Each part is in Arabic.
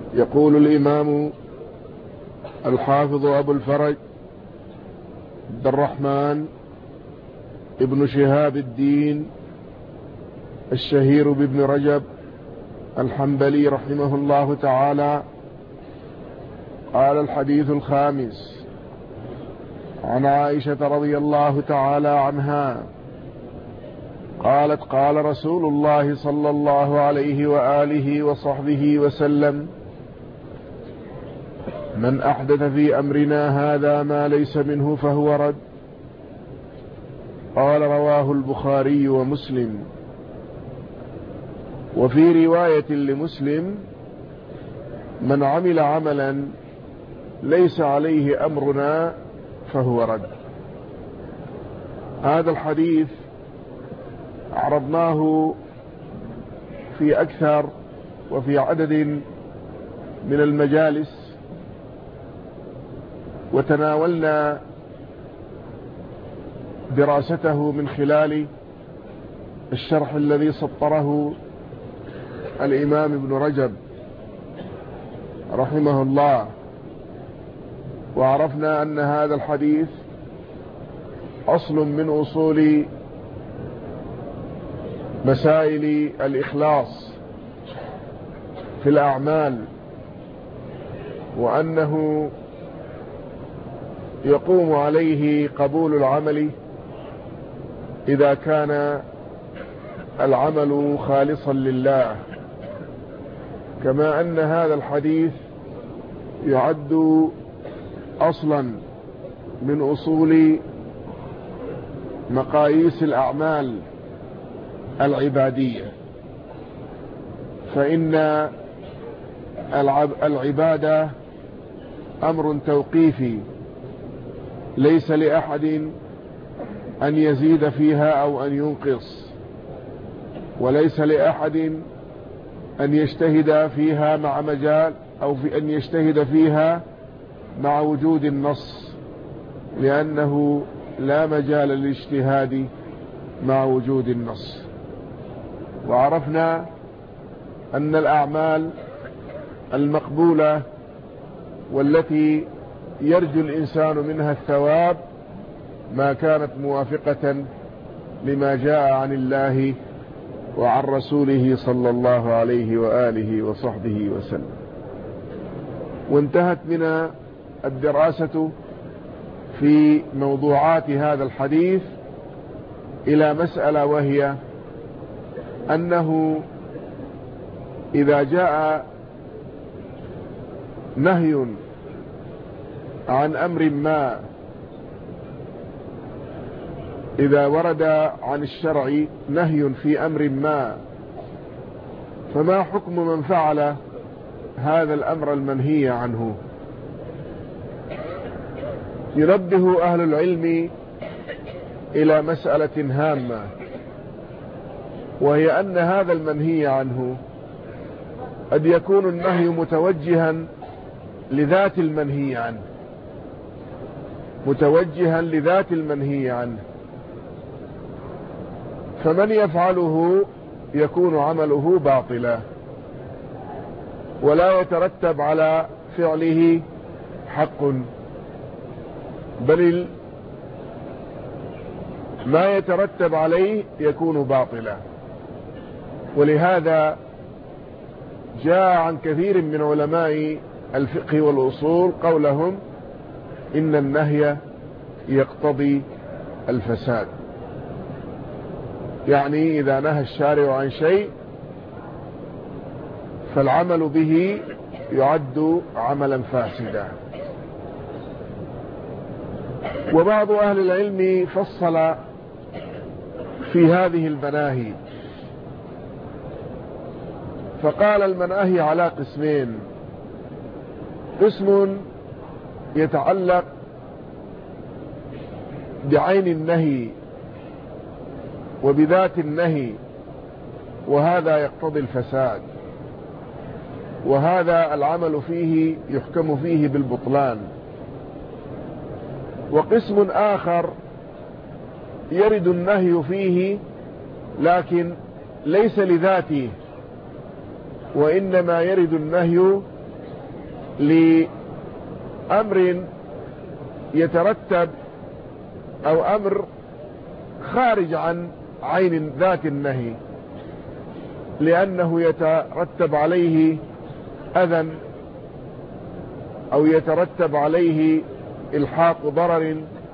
يقول الإمام الحافظ أبو الفرج عبد الرحمن ابن شهاب الدين الشهير بابن رجب الحنبلي رحمه الله تعالى: قال الحديث الخامس عن عائشة رضي الله تعالى عنها قالت: قال رسول الله صلى الله عليه وآله وصحبه وسلم: من أحدث في أمرنا هذا ما ليس منه فهو رد. قال: رواه البخاري ومسلم. وفي رواية لمسلم: من عمل عملا ليس عليه أمرنا فهو رد. هذا الحديث عرضناه في أكثر وفي عدد من المجالس، وتناولنا دراسته من خلال الشرح الذي سطره الإمام ابن رجب رحمه الله. وعرفنا أن هذا الحديث أصل من أصول مسائل الإخلاص في الأعمال، وأنه يقوم عليه قبول العمل إذا كان العمل خالصا لله، كما أن هذا الحديث يعد أصلا من أصول مقاييس الأعمال العبادية، فإن العبادة أمر توقيفي، ليس لأحد أن يزيد فيها أو أن ينقص، وليس لأحد أن يجتهد فيها مع مجال أو في أن يجتهد فيها مع وجود النص، لأنه لا مجال للاجتهاد مع وجود النص. وعرفنا أن الأعمال المقبولة والتي يرجو الإنسان منها الثواب ما كانت موافقة لما جاء عن الله وعن رسوله صلى الله عليه وآله وصحبه وسلم. وانتهت بنا الدراسة في موضوعات هذا الحديث إلى مسألة، وهي أنه إذا جاء نهي عن أمر ما، إذا ورد عن الشرع نهي في أمر ما، فما حكم من فعل هذا الأمر المنهي عنه؟ ينبه أهل العلم إلى مسألة هامة، وهي أن هذا المنهي عنه قد يكون النهي متوجها لذات المنهي عنه، متوجها لذات المنهي عنه، فمن يفعله يكون عمله باطلا ولا يترتب على فعله حق، بل ما يترتب عليه يكون باطلا. ولهذا جاء عن كثير من علماء الفقه والأصول قولهم إن النهي يقتضي الفساد، يعني إذا نهى الشارع عن شيء فالعمل به يعد عملا فاسدا. وبعض أهل العلم فصل في هذه المناهي، فقال المناهي على قسمين: قسم يتعلق بعين النهي وبذات النهي، وهذا يقتضي الفساد، وهذا العمل فيه يحكم فيه بالبطلان. وقسم آخر يرد النهي فيه لكن ليس لذاته، وإنما يرد النهي لأمر يترتب أو أمر خارج عن عين ذات النهي، لأنه يترتب عليه أذى أو يترتب عليه إلحاق ضرر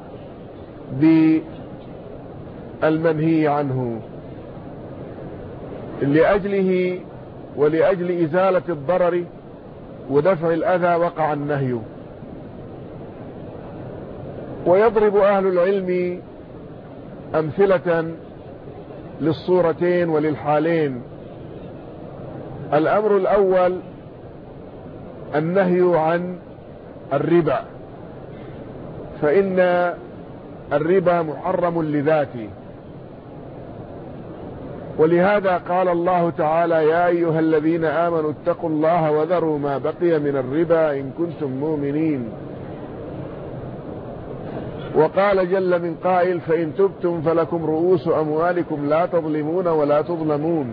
بالمنهي عنه، لأجله ولأجل إزالة الضرر ودفع الأذى وقع النهي. ويضرب أهل العلم أمثلة للصورتين وللحالين. الأمر الأول النهي عن الربا، فإن الربا محرم لذاته، ولهذا قال الله تعالى: يا أيها الذين آمنوا اتقوا الله وذروا ما بقي من الربا إن كنتم مؤمنين. وقال جل من قائل: فإن تبتم فلكم رؤوس أموالكم لا تظلمون ولا تظلمون.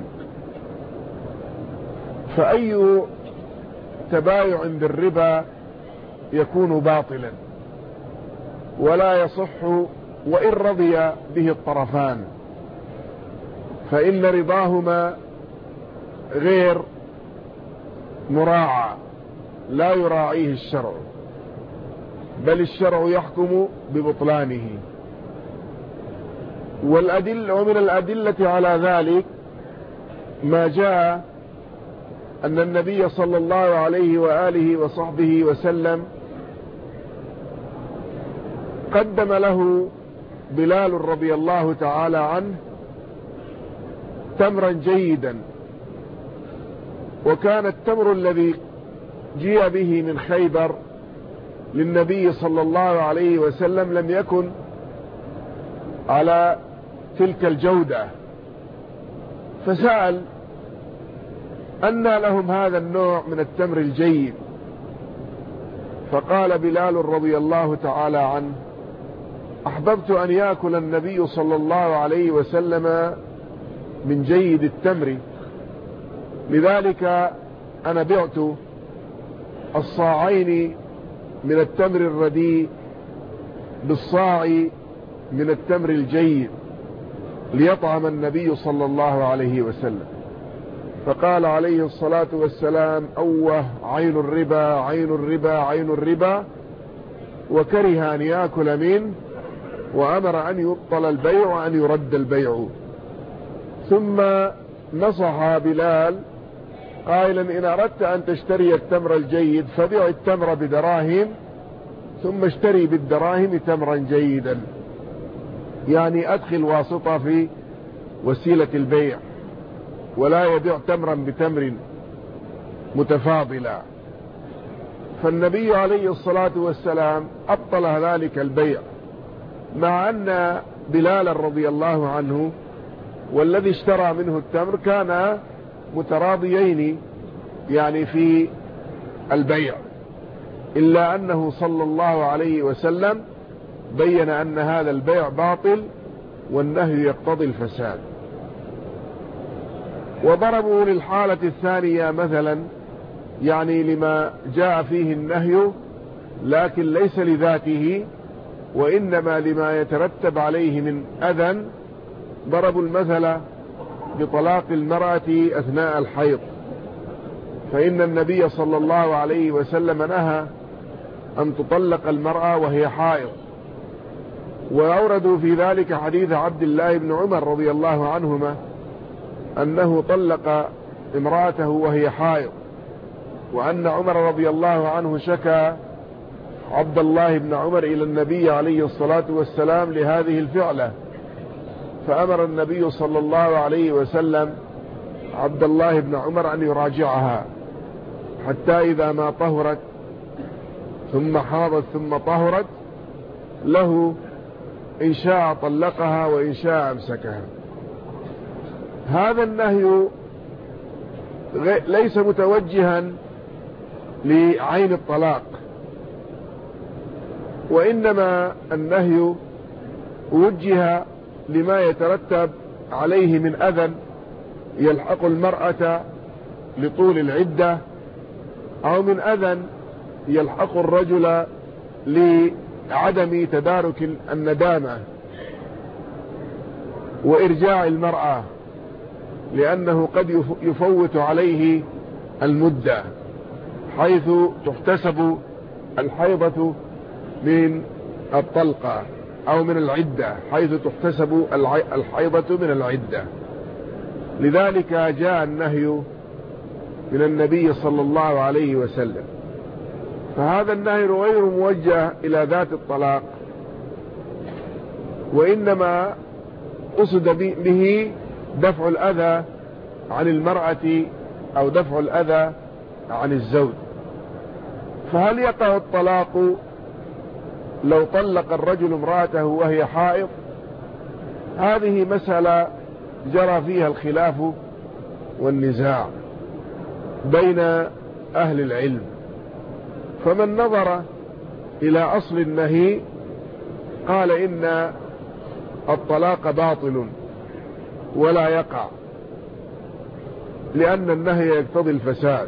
فأي تبايع بالربا يكون باطلا ولا يصح وإن رضي به الطرفان، فإن رضاهما غير مراعى، لا يراعيه الشرع، بل الشرع يحكم ببطلانه. ومن الأدلة على ذلك ما جاء أن النبي صلى الله عليه وآله وصحبه وسلم قدم له بلال رضي الله تعالى عنه تمرا جيدا، وكان التمر الذي جيء به من خيبر للنبي صلى الله عليه وسلم لم يكن على تلك الجودة، فسأل: أن لهم هذا النوع من التمر الجيد؟ فقال بلال رضي الله تعالى عنه: أحببت أن يأكل النبي صلى الله عليه وسلم من جيد التمر، لذلك أنا بعت الصاعين من التمر الرديء بالصاع من التمر الجيد ليطعم النبي صلى الله عليه وسلم. فقال عليه الصلاة والسلام: أوه، عين الربا عين الربا عين الربا، وكره أن يأكل منه، وأمر أن يبطل البيع وأن يرد البيع. ثم نصح بلال قائلا: إن أردت أن تشتري التمر الجيد فبيع التمر بدراهم ثم اشتري بالدراهم تمرا جيدا، يعني أدخل واسطة في وسيلة البيع، ولا يبيع تمرا بتمر متفاضلا. فالنبي عليه الصلاة والسلام أبطل ذلك البيع، مع أن بلال رضي الله عنه والذي اشترى منه التمر كان متراضيين يعني في البيع، إلا أنه صلى الله عليه وسلم بين أن هذا البيع باطل والنهي يقتضي الفساد. وضربوا للحالة الثانية مثلا، يعني لما جاء فيه النهي لكن ليس لذاته وإنما لما يترتب عليه من أذى، ضربوا المثل بطلاق المرأة أثناء الحيض، فإن النبي صلى الله عليه وسلم نهى أن تطلق المرأة وهي حائض. وأوردوا في ذلك حديث عبد الله بن عمر رضي الله عنهما أنه طلق امرأته وهي حائض، وأن عمر رضي الله عنه شكى عبد الله بن عمر إلى النبي عليه الصلاة والسلام لهذه الفعلة، فأمر النبي صلى الله عليه وسلم عبد الله بن عمر أن يراجعها حتى إذا ما طهرت ثم حاضت ثم طهرت له إن شاء طلقها وإن شاء أمسكها. هذا النهي ليس متوجها لعين الطلاق، وإنما النهي وجه لما يترتب عليه من أذى يلحق المرأة لطول العدة، أو من أذى يلحق الرجل لعدم تدارك الندامة وإرجاع المرأة، لأنه قد يفوت عليه المدة، حيث تحتسب الحيضة من الطلقة أو من العدة، حيث تحتسب الحيضة من العدة. لذلك جاء النهي من النبي صلى الله عليه وسلم. فهذا النهي غير موجه إلى ذات الطلاق، وإنما قصد به دفع الأذى عن المرأة أو دفع الأذى عن الزوج. فهل يقع الطلاق لو طلق الرجل امرأته وهي حائض؟ هذه مسألة جرى فيها الخلاف والنزاع بين أهل العلم. فمن نظر إلى أصل النهي قال إن الطلاق باطل ولا يقع، لأن النهي يقتضي الفساد.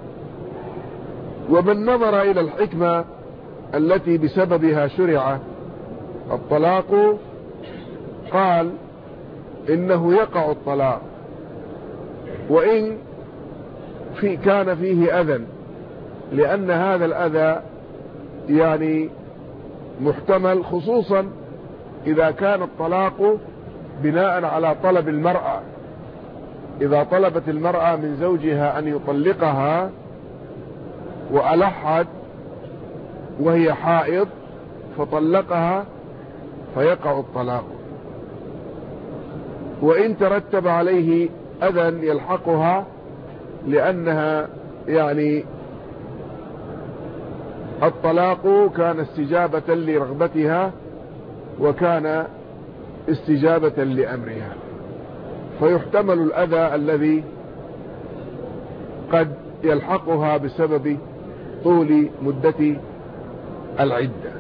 ومن نظر إلى الحكمة التي بسببها شرع الطلاق قال إنه يقع الطلاق وإن كان فيه أذى، لأن هذا الأذى يعني محتمل، خصوصا إذا كان الطلاق بناء على طلب المرأة. إذا طلبت المرأة من زوجها أن يطلقها وألحت وهي حائض فطلقها فيقع الطلاق. وإن ترتب عليه أذى يلحقها، لأنها يعني الطلاق كان استجابة لرغبتها وكان استجابة لأمرها، فيحتمل الأذى الذي قد يلحقها بسبب طول مدة العدة.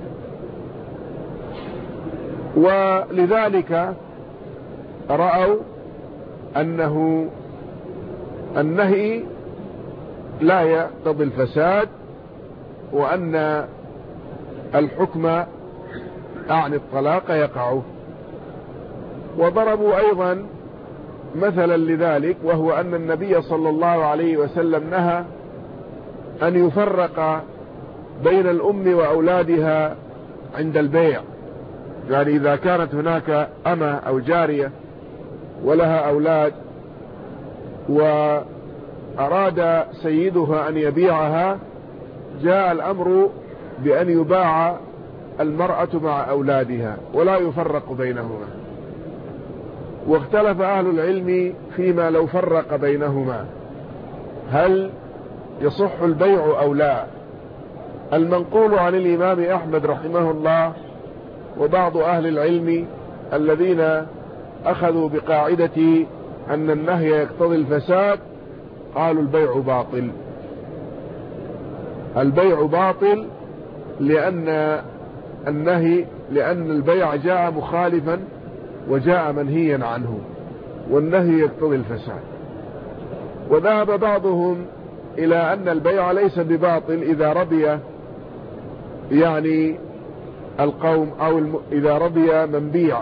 ولذلك رأوا أنه النهي لا يقتضي الفساد، وأن الحكم عن الطلاق يقع. وضربوا أيضا مثلا لذلك، وهو أن النبي صلى الله عليه وسلم نهى أن يفرق بين الأم وأولادها عند البيع. يعني إذا كانت هناك أمة أو جارية ولها أولاد وأراد سيدها أن يبيعها، جاء الأمر بأن يباع المرأة مع أولادها ولا يفرق بينهما. واختلف أهل العلم فيما لو فرق بينهما هل يصح البيع أو لا. المنقول عن الإمام أحمد رحمه الله وبعض أهل العلم الذين أخذوا بقاعدة أن النهي يقتضي الفساد قالوا البيع باطل. البيع باطل لأن البيع جاء مخالفا وجاء منهيا عنه، والنهي يقتضي الفساد. وذهب بعضهم إلى أن البيع ليس بباطل إذا رضي يعني القوم أو إذا رضي من بيع،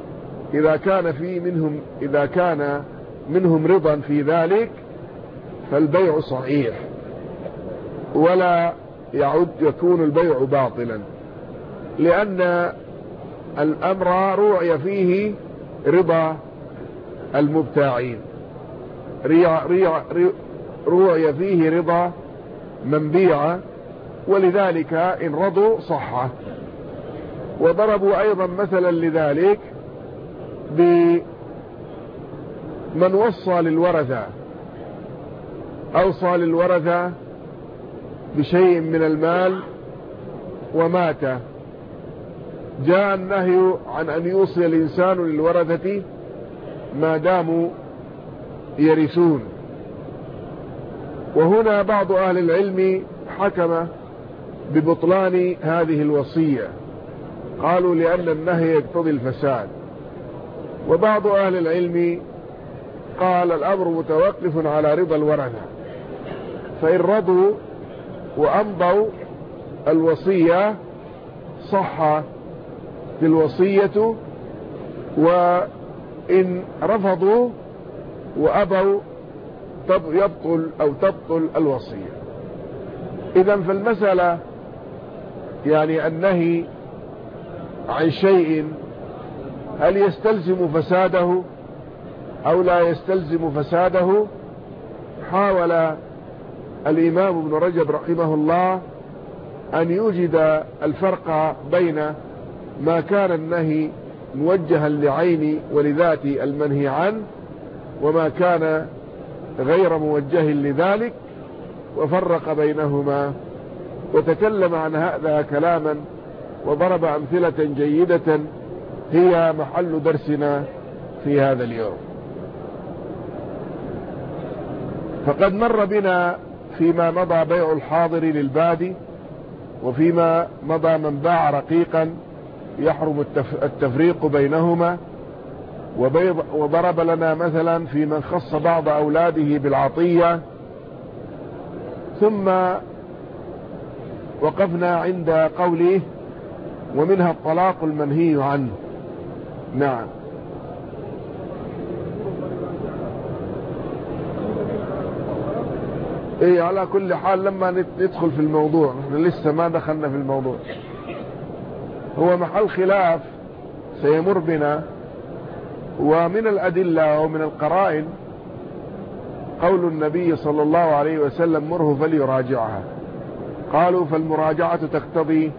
إذا كان منهم رضا في ذلك فالبيع صحيح ولا يكون البيع باطلا، لأن الأمر روعي فيه رضا المبتاعين، روعي فيه رضا من بيع، ولذلك إن رضوا صح. وضربوا أيضا مثلا لذلك بمن وصى للورثة، أوصى للورثة بشيء من المال ومات، جاء النهي عن أن يوصي الإنسان للورثة ما داموا يرثون. وهنا بعض أهل العلم حكم ببطلان هذه الوصية، قالوا لأن النهي يقتضي الفساد. وبعض أهل العلم قال الأمر متوقف على رضا الورثة، فإن رضوا وأمضوا الوصية صح في الوصية، وإن رفضوا وأبوا يبطل أو تبطل الوصية. إذن فالمسألة يعني النهي عن شيء هل يستلزم فساده أو لا يستلزم فساده؟ حاول الإمام ابن رجب رحمه الله أن يوجد الفرق بين ما كان النهي موجها لعين ولذات المنهي عنه وما كان غير موجه لذلك، وفرق بينهما وتكلم عن هذا كلاما وضرب أمثلة جيدة هي محل درسنا في هذا اليوم. فقد مر بنا فيما مضى بيع الحاضر للبادي، وفيما مضى من باع رقيقا يحرم التفريق بينهما، وضرب لنا مثلا في من خص بعض أولاده بالعطية، ثم وقفنا عند قوله ومنها الطلاق المنهي عنه. نعم. ايه على كل حال لما ندخل في الموضوع، نحن لسه ما دخلنا في الموضوع، هو محل خلاف سيمر بنا. ومن الأدلة ومن القرائن قول النبي صلى الله عليه وسلم مره فليراجعها. قالوا فالمراجعة تقتضي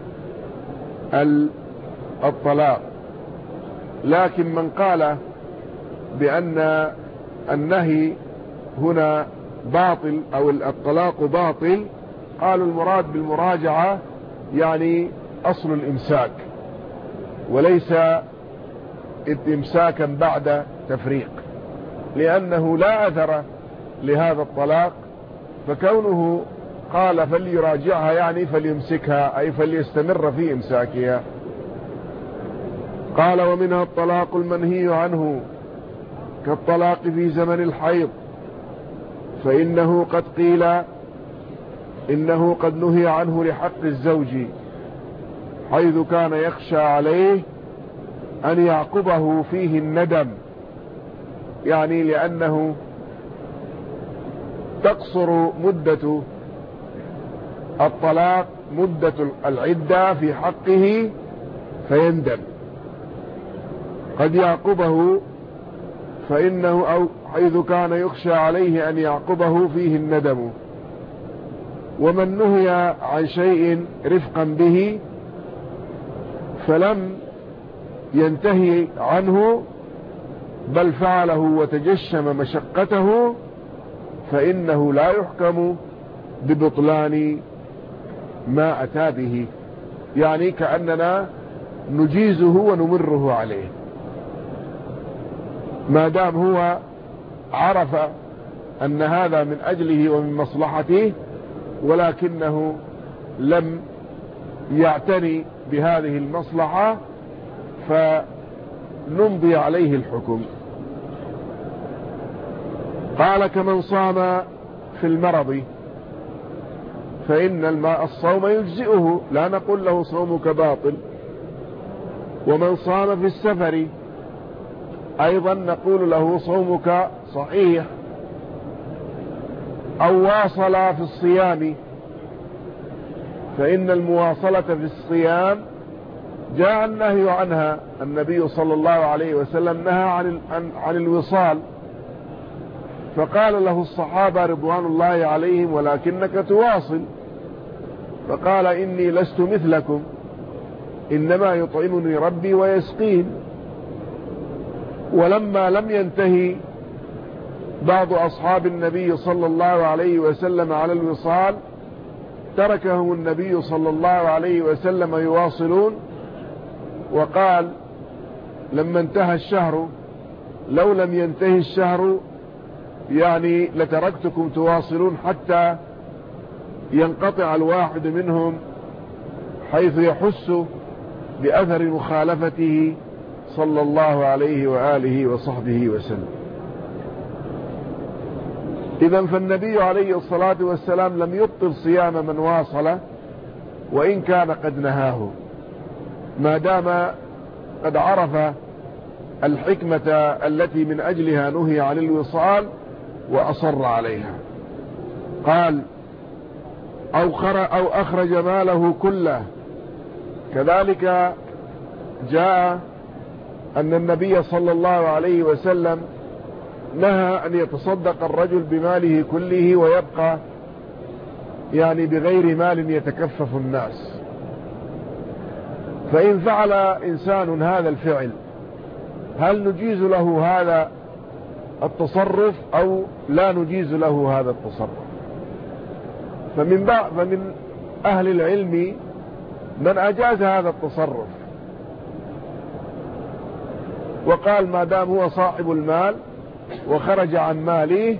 الطلاق، لكن من قال بأن النهي هنا باطل أو الطلاق باطل قالوا المراد بالمراجعة يعني أصل الإمساك وليس إمساكا بعد تفريق، لأنه لا أثر لهذا الطلاق، فكونه قال فليراجعها يعني فليمسكها أي فليستمر في إمساكها. قال ومنها الطلاق المنهي عنه كالطلاق في زمن الحيض، فإنه قد قيل إنه قد نهي عنه لحق الزوج حيث كان يخشى عليه أن يعقبه فيه الندم، يعني لأنه تقصر مدة الطلاق مدة العدة في حقه فيندم، قد يعقبه فإنه أو حيث كان يخشى عليه أن يعقبه فيه الندم. ومن نهي عن شيء رفقا به فلم ينتهي عنه بل فعله وتجشم مشقته فإنه لا يحكم ببطلان ما أتى به، يعني كأننا نجيزه ونمره عليه ما دام هو عرف أن هذا من أجله ومن مصلحته ولكنه لم يعتني بهذه المصلحة فنمضي عليه الحكم. قال كمن صام في المرض فإن الصوم يجزئه لا نقول له صومك باطل، ومن صام في السفر أيضا نقول له صومك صحيح، أو واصل في الصيام فإن المواصلة في الصيام جاء النهي عنها، النبي صلى الله عليه وسلم نهى عن الوصال، فقال له الصحابة رضوان الله عليهم ولكنك تواصل، فقال إني لست مثلكم إنما يطعمني ربي ويسقين. ولما لم ينتهي بعض أصحاب النبي صلى الله عليه وسلم على الوصال تركهم النبي صلى الله عليه وسلم يواصلون، وقال لما انتهى الشهر لو لم ينتهي الشهر يعني لتركتكم تواصلون حتى ينقطع الواحد منهم حيث يحس بأثر مخالفته صلى الله عليه وآله وصحبه وسلم. إذن فالنبي عليه الصلاة والسلام لم يبطل صيام من واصل، وإن كان قد نهاه، ما دام قد عرف الحكمة التي من أجلها نهي عن الوصال وأصر عليها. قال أو أخرج ماله كله. كذلك جاء أن النبي صلى الله عليه وسلم نهى أن يتصدق الرجل بماله كله ويبقى يعني بغير مال يتكفف الناس. فإن فعل إنسان هذا الفعل هل نجيز له هذا التصرف أو لا نجيز له هذا التصرف؟ فمن أهل العلم من أجاز هذا التصرف وقال ما دام هو صاحب المال وخرج عن ماله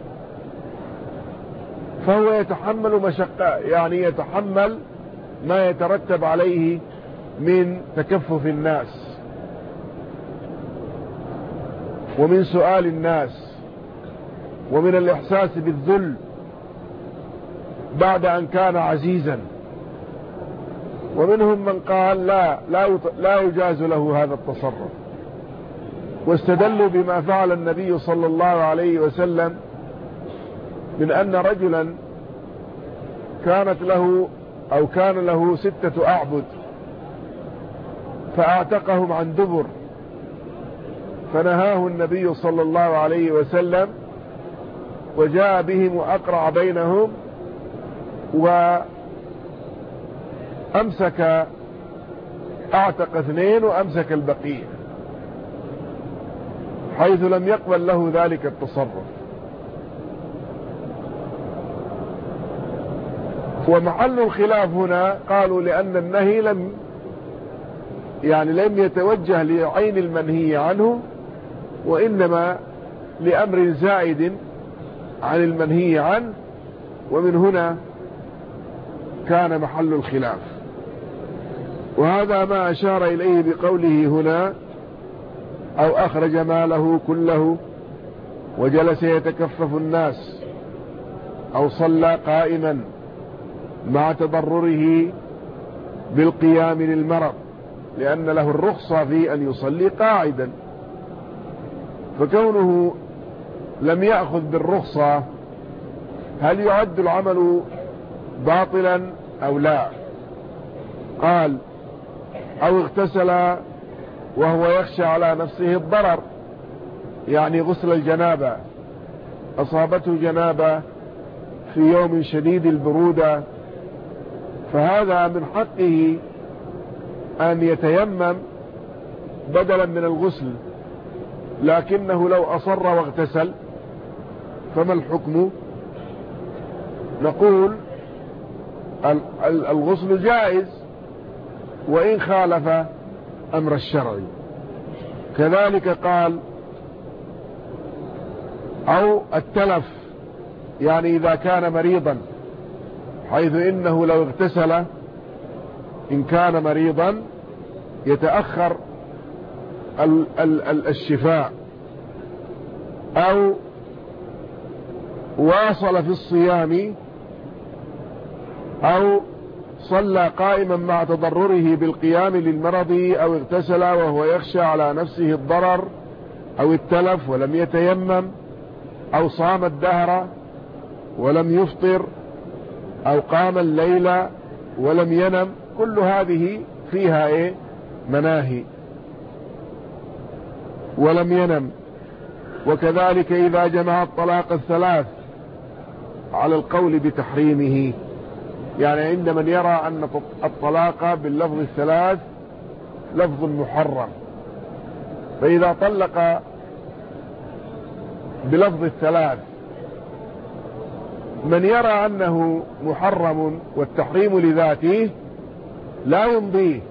فهو يتحمل مشقة، يعني يتحمل ما يترتب عليه من تكفف الناس ومن سؤال الناس ومن الإحساس بالذل بعد أن كان عزيزا. ومنهم من قال لا يجاز له هذا التصرف، واستدلوا بما فعل النبي صلى الله عليه وسلم من أن رجلا كان له 6 أعبد فأعتقهم عن دبر، فنهاه النبي صلى الله عليه وسلم وجاء بهم وأقرع بينهم أعتق 2 وأمسك البقية، حيث لم يقبل له ذلك التصرف. ومحل الخلاف هنا قالوا لأن النهي لم يتوجه لعين المنهي عنه، وإنما لأمر زائد عن المنهي عنه، ومن هنا كان محل الخلاف. وهذا ما أشار إليه بقوله هنا أو أخرج ماله كله وجلس يتكفف الناس أو صلى قائما مع تضرره بالقيام للمرض، لأن له الرخصة في أن يصلي قاعدا، فكونه لم يأخذ بالرخصة هل يعد العمل باطلا أو لا؟ قال أو اغتسل وهو يخشى على نفسه الضرر، يعني غسل الجنابة، أصابته جنابة في يوم شديد البرودة، فهذا من حقه أن يتيمم بدلا من الغسل، لكنه لو أصر واغتسل فما الحكم؟ نقول الغسل جائز وإن خالف أمر الشرع. كذلك قال أو التلف، يعني إذا كان مريضا، حيث إنه لو اغتسل إن كان مريضا يتأخر الشفاء، أو واصل في الصيام، أو صلى قائما مع تضرره بالقيام للمرض، أو اغتسل وهو يخشى على نفسه الضرر أو التلف ولم يتيمم، أو صام الدهر ولم يفطر، أو قام الليل ولم ينم، كل هذه فيها مناهي ولم ينم. وكذلك إذا جمع الطلاق 3 على القول بتحريمه، يعني عند من يرى أن الطلاق باللفظ 3 لفظ محرم، فإذا طلق بلفظ 3 من يرى أنه محرم والتحريم لذاته لا يمضيه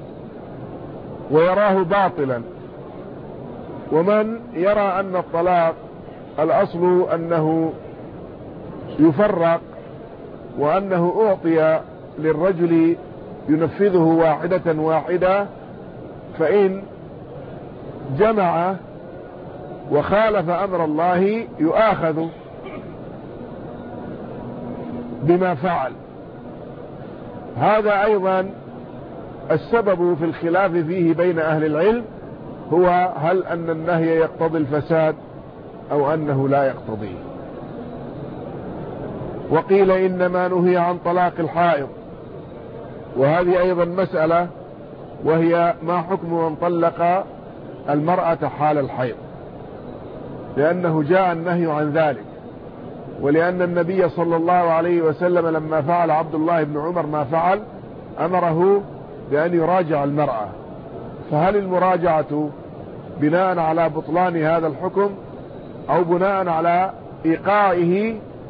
ويراه باطلا، ومن يرى أن الطلاق الأصل أنه يفرق وأنه أعطي للرجل ينفذه واحدة واحدة، فإن جمع وخالف أمر الله يؤاخذ بما فعل. هذا أيضا السبب في الخلاف فيه بين أهل العلم، هو هل أن النهي يقتضي الفساد أو أنه لا يقتضيه. وقيل إنما نهي عن طلاق الحائض، وهذه أيضا مسألة، وهي ما حكم من طلق المرأة حال الحيض، لأنه جاء النهي عن ذلك، ولأن النبي صلى الله عليه وسلم لما فعل عبد الله بن عمر ما فعل أمره بأن يراجع المرأة. فهل المراجعة بناء على بطلان هذا الحكم أو بناء على إيقاعه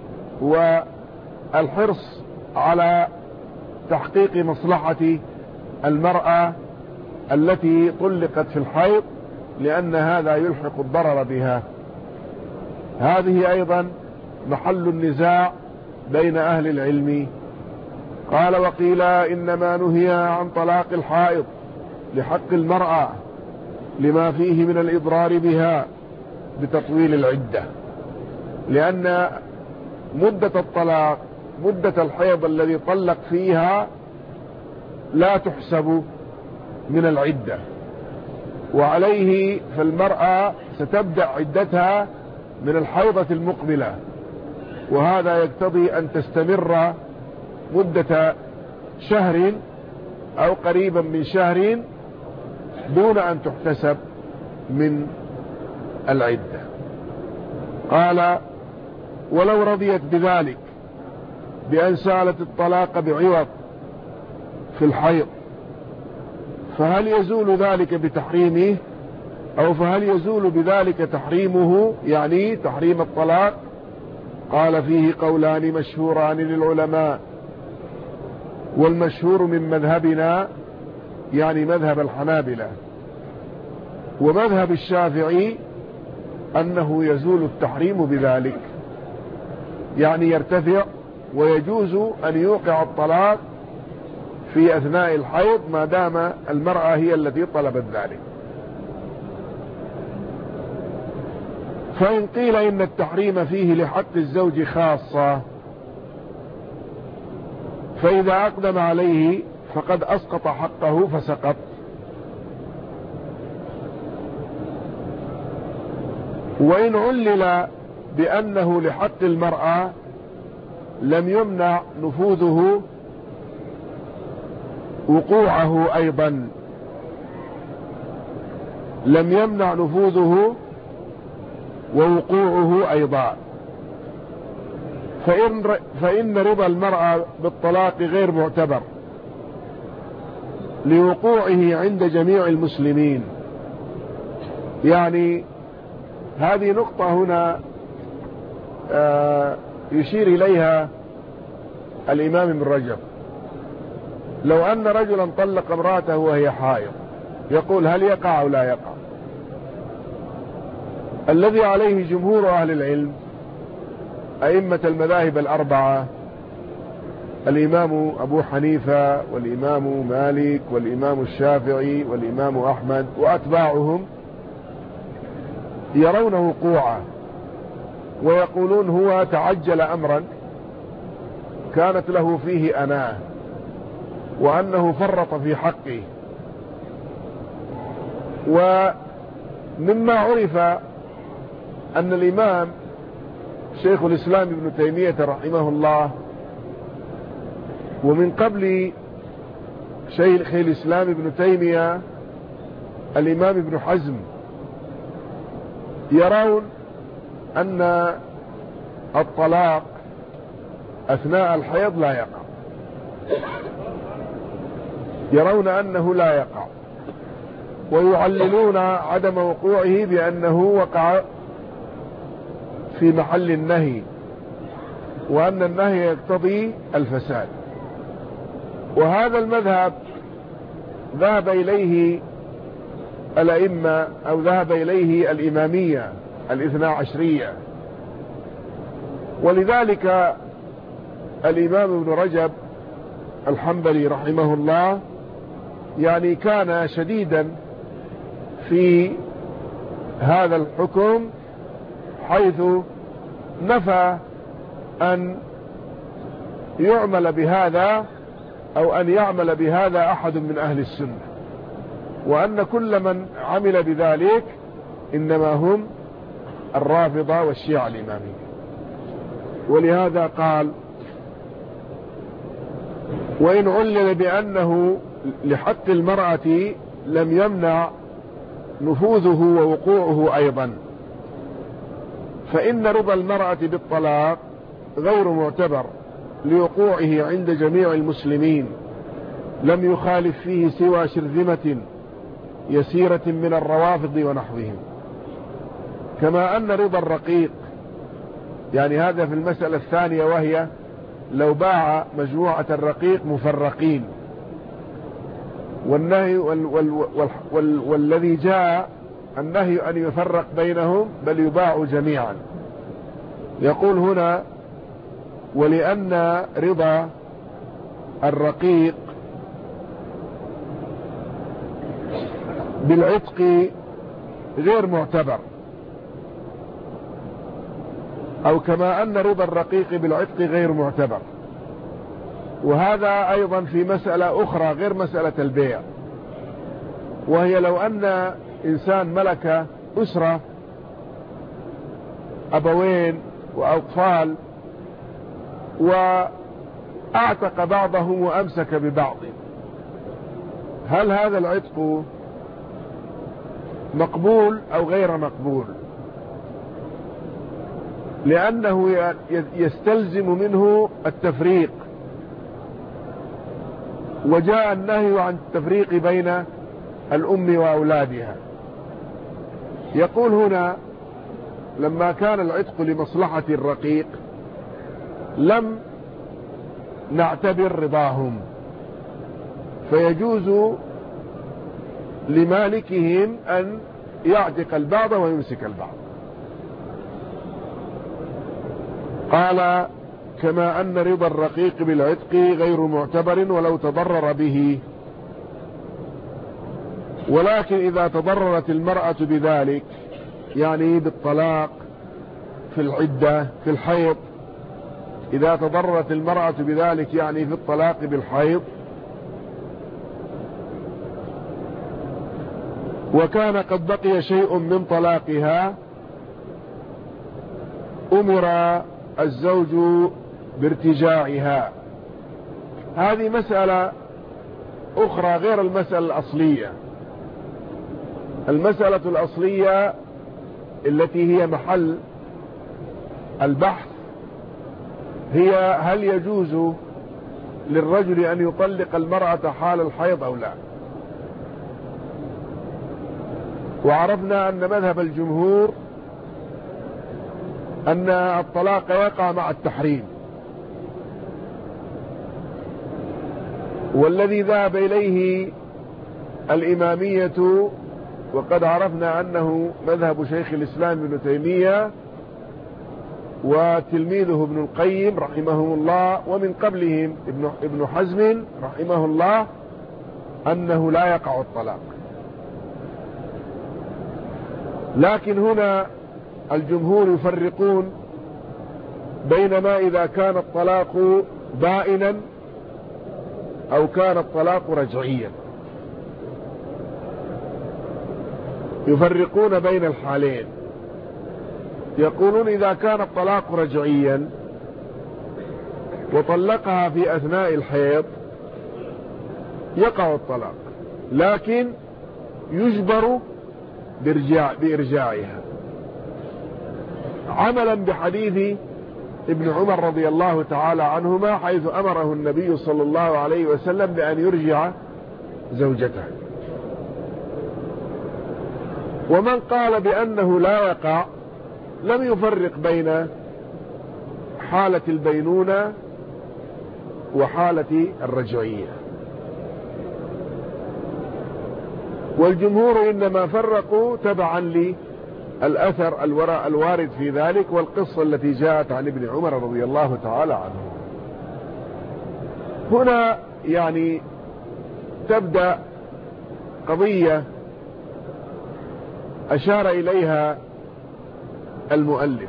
والحرص على تحقيق مصلحة المرأة التي طلقت في الحيض، لأن هذا يلحق الضرر بها؟ هذه أيضا محل النزاع بين أهل العلم. قال وقيل إنما نهي عن طلاق الحائض لحق المرأة لما فيه من الإضرار بها بتطويل العدة، لأن مدة الطلاق، مدة الحيض الذي طلق فيها لا تحسب من العدة، وعليه فالمرأة ستبدأ عدتها من الحيضة المقبلة، وهذا يقتضي أن تستمر مدة شهر أو قريبا من شهر دون أن تحتسب من العدة. قال ولو رضيت بذلك بأن سالت الطلاق بعوض في الحيض، فهل يزول ذلك بتحريمه، أو فهل يزول بذلك تحريمه، يعني تحريم الطلاق؟ قال فيه قولان مشهوران للعلماء، والمشهور من مذهبنا يعني مذهب الحنابلة ومذهب الشافعي أنه يزول التحريم بذلك، يعني يرتفع ويجوز أن يوقع الطلاق في أثناء الحيض ما دام المرأة هي التي طلبت ذلك. فإن قيل إن التحريم فيه لحق الزوج خاصة، فإذا أقدم عليه فقد أسقط حقه فسقط. وإن علل بأنه لحق المرأة لم يمنع نفوذه وقوعه أيضا، لم يمنع نفوذه ووقوعه أيضا. فإن رضا المرأة بالطلاق غير معتبر لوقوعه عند جميع المسلمين. يعني هذه نقطة هنا يشير إليها الإمام ابن رجب. لو أن رجلا طلق امرأته وهي حائض، يقول هل يقع أو لا يقع؟ الذي عليه جمهور أهل العلم أئمة المذاهب الأربعة، الإمام أبو حنيفة والإمام مالك والإمام الشافعي والإمام أحمد وأتباعهم، يرون وقوعه ويقولون هو تعجل أمرا كانت له فيه أناة، وأنه فرط في حقه. ومما عرف أن الإمام شيخ الإسلام ابن تيمية رحمه الله، ومن قبل شيخ الإسلام ابن تيمية الإمام ابن حزم، يرون أن الطلاق أثناء الحيض لا يقع، يرون أنه لا يقع، ويعللون عدم وقوعه بأنه وقع في محل النهي، وأن النهي يقتضي الفساد. وهذا المذهب ذهب إليه الأئمة، أو ذهب إليه الإمامية الاثنا عشرية. ولذلك الإمام ابن رجب الحنبلي رحمه الله يعني كان شديدا في هذا الحكم، حيث نفى أن يعمل بهذا أو أن يعمل بهذا أحد من أهل السنة، وأن كل من عمل بذلك إنما هم الرافضة والشيعة الإمامية. ولهذا قال: وإن علل بأنه لحق المرأة لم يمنع نفوذه ووقوعه أيضا، فإن رضا المرأة بالطلاق غير معتبر لوقوعه عند جميع المسلمين، لم يخالف فيه سوى شرذمة يسيرة من الروافض ونحوهم. كما أن رضا الرقيق، يعني هذا في المسألة الثانية، وهي لو باع مجموعة الرقيق مفرقين، والنهي والذي جاء النهي أن يفرق بينهم بل يباع جميعا. يقول هنا: ولأن رضا الرقيق بالعتق غير معتبر، أو كما أن رضا الرقيق بالعتق غير معتبر. وهذا أيضا في مسألة أخرى غير مسألة البيع، وهي لو أن إنسان ملك أسرة، أبوين وأطفال، وأعتق بعضهم وأمسك ببعض، هل هذا العتق مقبول أو غير مقبول؟ لأنه يستلزم منه التفريق، وجاء النهي عن التفريق بين الأم وأولادها. يقول هنا: لما كان العتق لمصلحة الرقيق لم نعتبر رضاهم، فيجوز لمالكهم أن يعتق البعض ويمسك البعض. قال: كما أن رضا الرقيق بالعتق غير معتبر ولو تضرر به، ولكن إذا تضررت المرأة بذلك، يعني بالطلاق في العدة في الحيض، إذا تضررت المرأة بذلك يعني في الطلاق بالحيض، وكان قد بقي شيء من طلاقها، أمر الزوج بارتجاعها. هذه مسألة أخرى غير المسألة الأصلية. المسألة الأصلية التي هي محل البحث هي: هل يجوز للرجل أن يطلق المرأة حال الحيض أو لا؟ وعرفنا أن مذهب الجمهور أن الطلاق يقع مع التحريم، والذي ذهب إليه الإمامية، وقد عرفنا أنه مذهب شيخ الإسلام ابن تيمية وتلميذه ابن القيم رحمه الله، ومن قبلهم ابن حزم رحمه الله، أنه لا يقع الطلاق. لكن هنا الجمهور يفرقون بين ما إذا كان الطلاق بائنا أو كان الطلاق رجعيا، يفرقون بين الحالين. يقولون: إذا كان الطلاق رجعيا وطلقها في أثناء الحيض يقع الطلاق، لكن يجبر بإرجاعها، عملا بحديث ابن عمر رضي الله تعالى عنهما، حيث أمره النبي صلى الله عليه وسلم بأن يرجع زوجته. ومن قال بأنه لا يقع لم يفرق بين حالة البينونة وحالة الرجعية. والجمهور إنما فرقوا تبعا للأثر الوارد في ذلك، والقصة التي جاءت عن ابن عمر رضي الله تعالى عنه. هنا يعني تبدأ قضية أشار إليها المؤلف،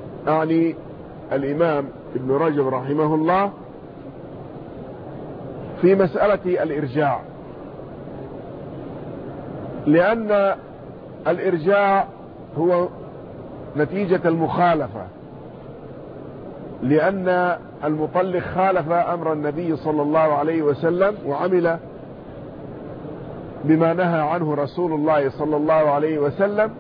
يعني الإمام ابن رجب رحمه الله، في مسألة الإرجاع، لأن الإرجاع هو نتيجة المخالفة، لأن المطلق خالف أمر النبي صلى الله عليه وسلم وعمل بما نهى عنه رسول الله صلى الله عليه وسلم.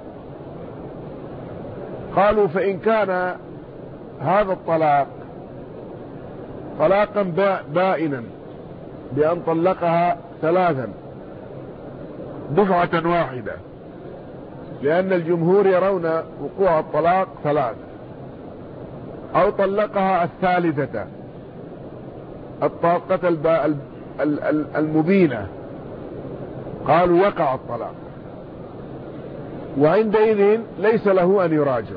قالوا فإن كان هذا الطلاق طلاقا بائنا بأن طلقها 3 دفعة واحدة، لأن الجمهور يرون وقوع الطلاق 3، أو طلقها 3 الطاقة المبينة، قالوا يقع الطلاق، وعندئذ ليس له أن يراجع،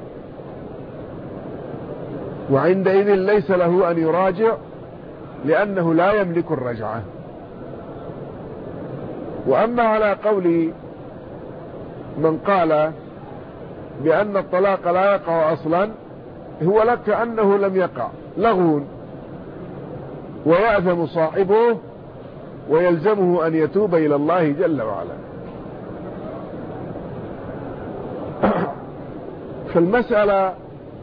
وعندئذ ليس له أن يراجع لأنه لا يملك الرجعة. وأما على قول من قال بأن الطلاق لا يقع أصلا، هو لك أنه لم يقع، لغو، ويأثم صاحبه ويلزمه أن يتوب إلى الله جل وعلا. فالمسألة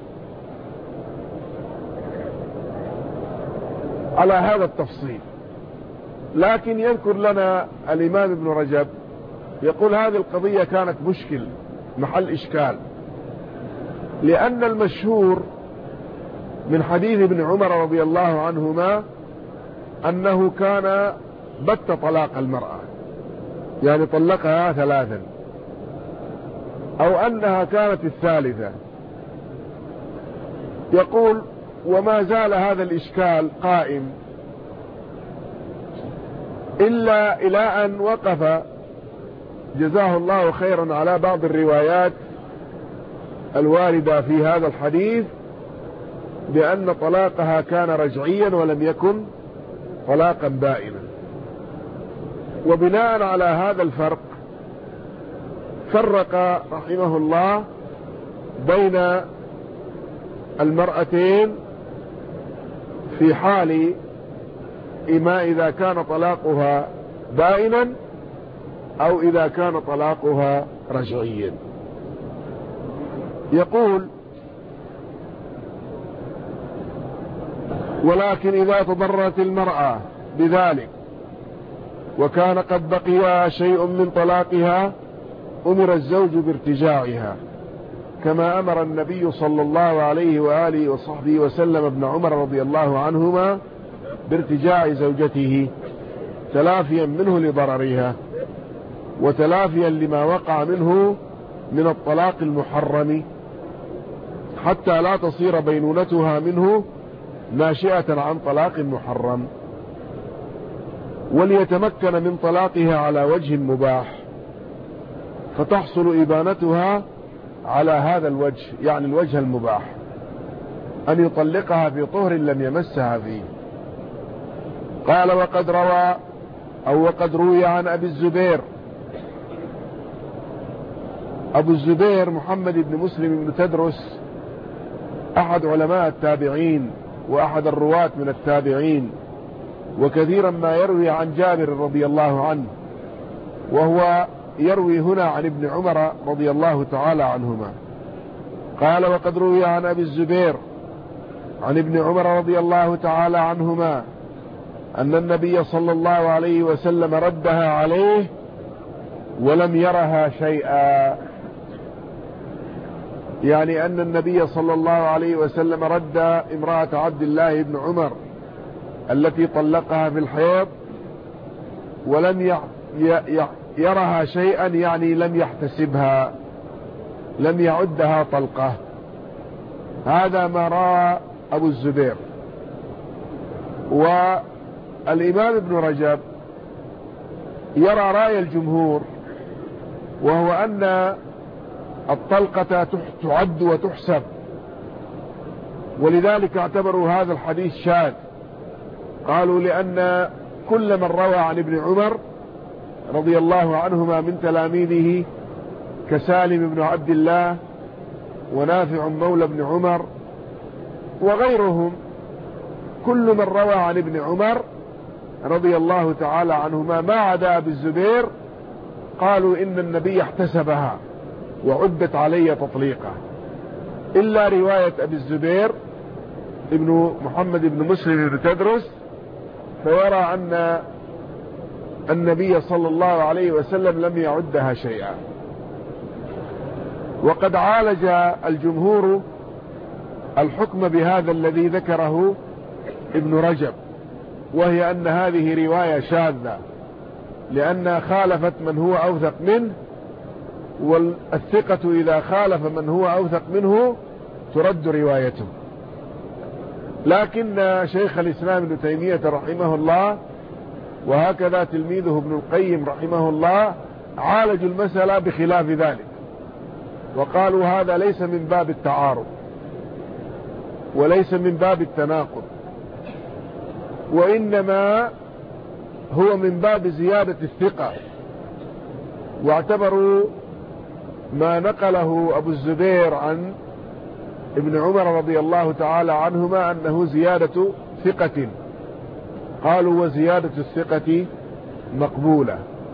على هذا التفصيل، لكن يذكر لنا الإمام ابن رجب يقول هذه القضية كانت مشكل محل إشكال، لأن المشهور من حديث ابن عمر رضي الله عنهما أنه كان بت طلاق المرأة، يعني طلقها 3، أو أنها كانت 3. يقول وما زال هذا الإشكال قائم إلا إلى أن وقف جزاه الله خيرا على بعض الروايات الواردة في هذا الحديث بأن طلاقها كان رجعيا ولم يكن طلاقا بائنا. وبناء على هذا الفرق فرق رحمه الله بين المرأتين في حال إما إذا كان طلاقها بائنا أو إذا كان طلاقها رجعيا. يقول ولكن إذا تضررت المرأة بذلك وكان قد بقي شيء من طلاقها أمر الزوج بارتجاعها، كما أمر النبي صلى الله عليه وآله وصحبه وسلم ابن عمر رضي الله عنهما بارتجاع زوجته تلافيا منه لضررها وتلافيا لما وقع منه من الطلاق المحرم، حتى لا تصير بينونتها منه ناشئة عن طلاق محرم، وليتمكن من طلاقها على وجه مباح، فتحصل إبانتها على هذا الوجه، يعني الوجه المباح، أن يطلقها في طهر لم يمسها فيه. قال وقد روي عن أبي الزبير. أبو الزبير محمد بن مسلم بن تدرس أحد علماء التابعين وأحد الرواة من التابعين، وكثيرا ما يروي عن جابر رضي الله عنه، وهو يروي هنا عن ابن عمر رضي الله تعالى عنهما. قال وقد روي عن أبي الزبير عن ابن عمر رضي الله تعالى عنهما أن النبي صلى الله عليه وسلم ردها عليه ولم يرها شيئا، يعني أن النبي صلى الله عليه وسلم رد امرأة عبد الله بن عمر التي طلقها في الحيض ولم يرها شيئا، يعني لم يحتسبها، لم يعدها طلقة. هذا ما رأى أبو الزبير. والإمام ابن رجب يرى رأي الجمهور، وهو أن الطلقة تعد وتحسب، ولذلك اعتبروا هذا الحديث شاذ. قالوا لأن كل من روى عن ابن عمر رضي الله عنهما من تلاميذه كسالم بن عبد الله ونافع مولى ابن عمر وغيرهم، كل من روى عن ابن عمر رضي الله تعالى عنهما ما عدا أبي الزبير قالوا إن النبي احتسبها وعدت علي تطليقة، إلا رواية أبي الزبير ابن محمد بن مسلم بن تدرس، فيرى أن النبي صلى الله عليه وسلم لم يعدها شيئا. وقد عالج الجمهور الحكم بهذا الذي ذكره ابن رجب، وهي أن هذه رواية شاذة لأنها خالفت من هو أوثق منه، والثقة إذا خالف من هو أوثق منه ترد روايته. لكن شيخ الإسلام ابن تيمية رحمه الله وهكذا تلميذه ابن القيم رحمه الله عالجوا المسألة بخلاف ذلك، وقالوا هذا ليس من باب التعارض وليس من باب التناقض، وإنما هو من باب زيادة الثقة. واعتبروا ما نقله أبو الزبير عن ابن عمر رضي الله تعالى عنهما أنه زيادة ثقة، قالوا وزيادة الثقة مقبولة.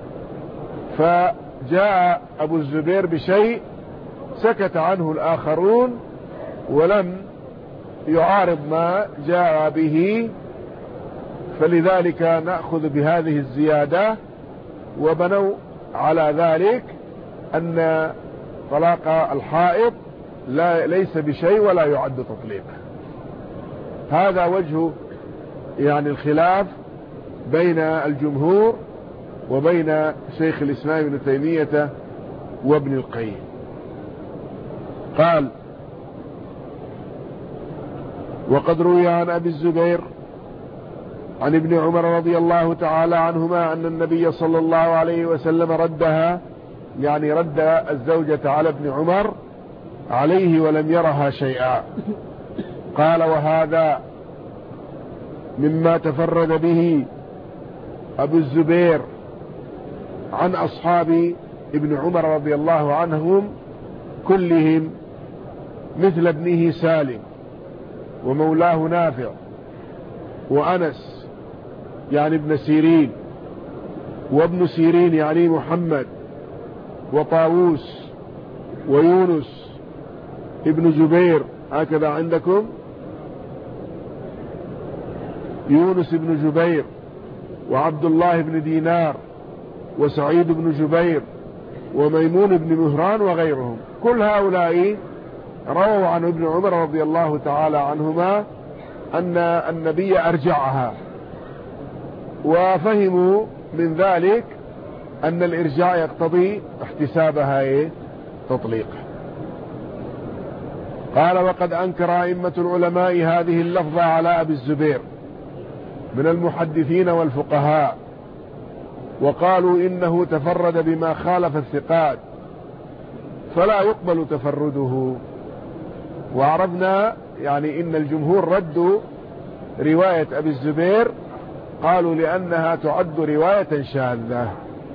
فجاء أبو الزبير بشيء سكت عنه الآخرون ولم يعارض ما جاء به، فلذلك نأخذ بهذه الزيادة. وبنوا على ذلك أن طلاق الحائض ليس بشيء ولا يعد تطليقا. هذا وجه يعني الخلاف بين الجمهور وبين شيخ الإسلام ابن تيمية وابن القيم. قال: وقد روي عن أبي الزبير عن ابن عمر رضي الله تعالى عنهما أن النبي صلى الله عليه وسلم ردها، يعني رد الزوجة على ابن عمر عليه ولم يرها شيئا. قال: وهذا مما تفرد به أبو الزبير عن أصحاب ابن عمر رضي الله عنهم كلهم، مثل ابنه سالم ومولاه نافع وأنس يعني ابن سيرين، وابن سيرين يعني محمد، وطاووس، ويونس ابن جبير، هكذا عندكم يونس ابن جبير، وعبد الله بن دينار، وسعيد بن جبير، وميمون بن مهران وغيرهم. كل هؤلاء رووا عن ابن عمر رضي الله تعالى عنهما أن النبي أرجعها، وفهموا من ذلك أن الإرجاع يقتضي احتسابها تطليقا. قال: وقد أنكر أئمة العلماء هذه اللفظة على أبي الزبير من المحدثين والفقهاء، وقالوا إنه تفرد بما خالف الثقات فلا يقبل تفرده. وعرفنا يعني إن الجمهور ردوا رواية أبي الزبير، قالوا لأنها تعد رواية شاذة،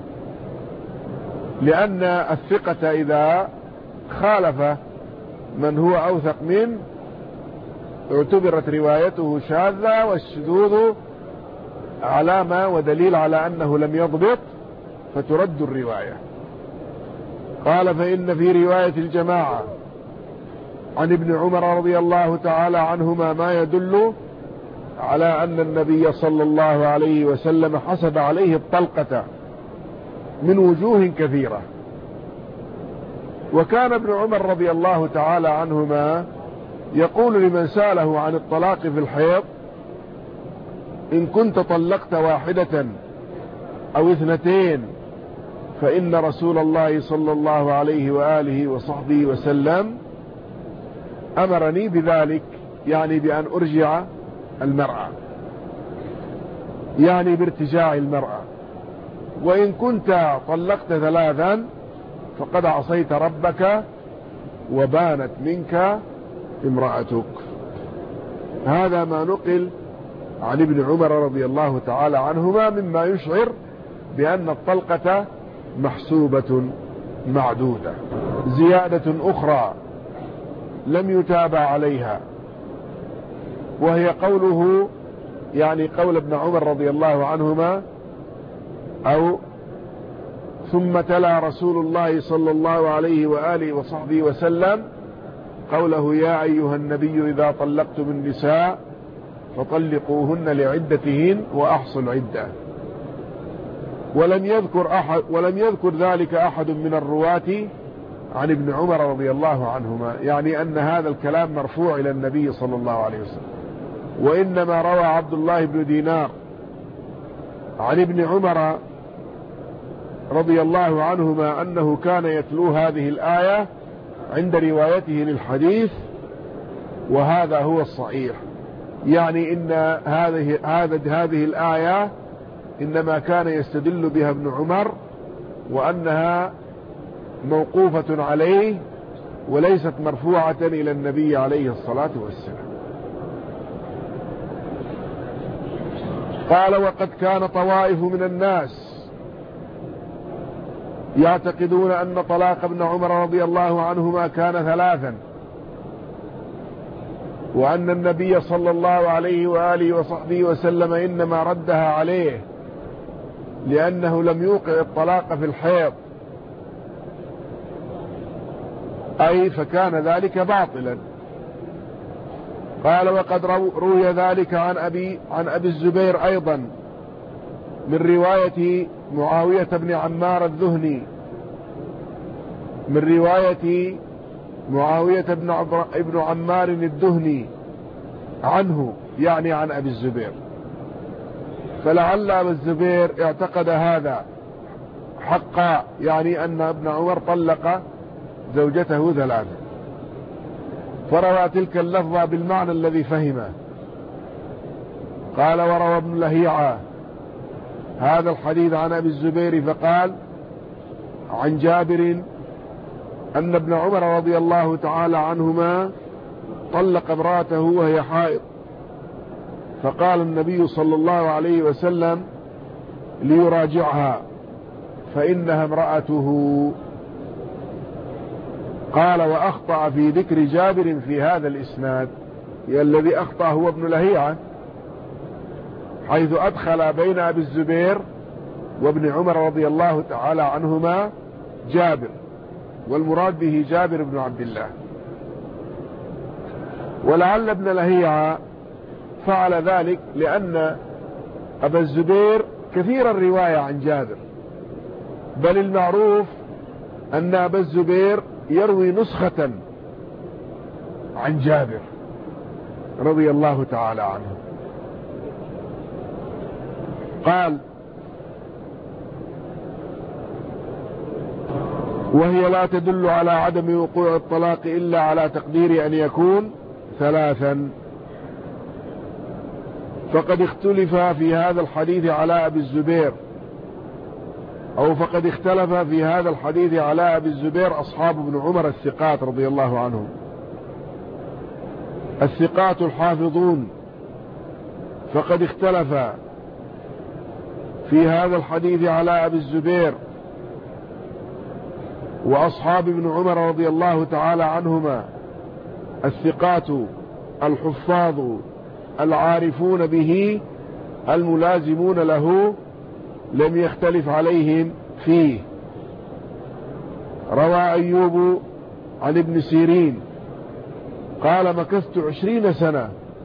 لأن الثقة إذا خالف من هو أوثق منه اعتبرت روايته شاذة، والشذوذ علامة ودليل على أنه لم يضبط فترد الرواية. قال: فإن في رواية الجماعة عن ابن عمر رضي الله تعالى عنهما ما يدل على أن النبي صلى الله عليه وسلم حسب عليه الطلقة من وجوه كثيرة. وكان ابن عمر رضي الله تعالى عنهما يقول لمن سأله عن الطلاق في الحيض: إن كنت طلقت واحدة أو اثنتين فإن رسول الله صلى الله عليه وآله وصحبه وسلم أمرني بذلك، يعني بأن أرجع المرأة، يعني بارتجاع المرأة. وإن كنت طلقت ثلاثا فقد عصيت ربك وبانت منك امرأتك. هذا ما نقل عن ابن عمر رضي الله تعالى عنهما مما يشعر بأن الطلقة محسوبة معدودة. زيادة أخرى لم يتابع عليها، وهي قوله يعني قول ابن عمر رضي الله عنهما، أو ثم تلا رسول الله صلى الله عليه وآله وصحبه وسلم قوله يا أيها النبي إذا طلقتم النساء فطلقوهن لعدتهن وأحصوا العدة. ولم يذكر ذلك أحد من الرواة عن ابن عمر رضي الله عنهما، يعني أن هذا الكلام مرفوع إلى النبي صلى الله عليه وسلم. وإنما روى عبد الله بن دينار عن ابن عمر رضي الله عنهما أنه كان يتلو هذه الآية عند روايته للحديث، وهذا هو الصحيح. يعني إن هذه الآية إنما كان يستدل بها ابن عمر، وأنها موقوفة عليه وليست مرفوعة إلى النبي عليه الصلاة والسلام. قال وقد كان طوائف من الناس يعتقدون أن طلاق ابن عمر رضي الله عنهما كان 3، وأن النبي صلى الله عليه وآله وصحبه وسلم إنما ردها عليه لأنه لم يوقع الطلاق في الحيض، أي فكان ذلك باطلا. قال وقد روي ذلك عن أبي الزبير أيضا من رواية معاوية بن عمار الذهني، من رواية معاوية بن عمار الدهني عنه، يعني عن أبي الزبير. فلعل أبي الزبير اعتقد هذا حقا، يعني أن ابن عمر طلق زوجته 3، فروى تلك اللفظة بالمعنى الذي فهمه. قال وروى ابن لهيعة هذا الحديث عن أبي الزبير فقال عن جابر أن ابن عمر رضي الله تعالى عنهما طلق امرأته وهي حائض، فقال النبي صلى الله عليه وسلم ليراجعها فإنها امرأته. قال وأخطأ في ذكر جابر في هذا الإسناد، الذي أخطأ هو ابن لهيعة، حيث أدخل بين أبي الزبير وابن عمر رضي الله تعالى عنهما جابر، والمراد به جابر بن عبد الله. ولعل ابن لهيعة فعل ذلك لأن أبا الزبير كثير الرواية عن جابر، بل المعروف أن أبا الزبير يروي نسخة عن جابر رضي الله تعالى عنه. قال وهي لا تدل على عدم وقوع الطلاق إلا على تقدير أن يكون 3، فقد اختلف في هذا الحديث على أبي الزبير، أو فقد اختلف في هذا الحديث على أبي الزبير أصحاب ابن عمر الثقات رضي الله عنهم، الثقات الحافظون، فقد اختلف في هذا الحديث على أبي الزبير وأصحاب ابن عمر رضي الله تعالى عنهما الثقات الحفاظ العارفون به الملازمون له، لم يختلف عليهم فيه. روى أيوب عن ابن سيرين قال مكثت 20 سنة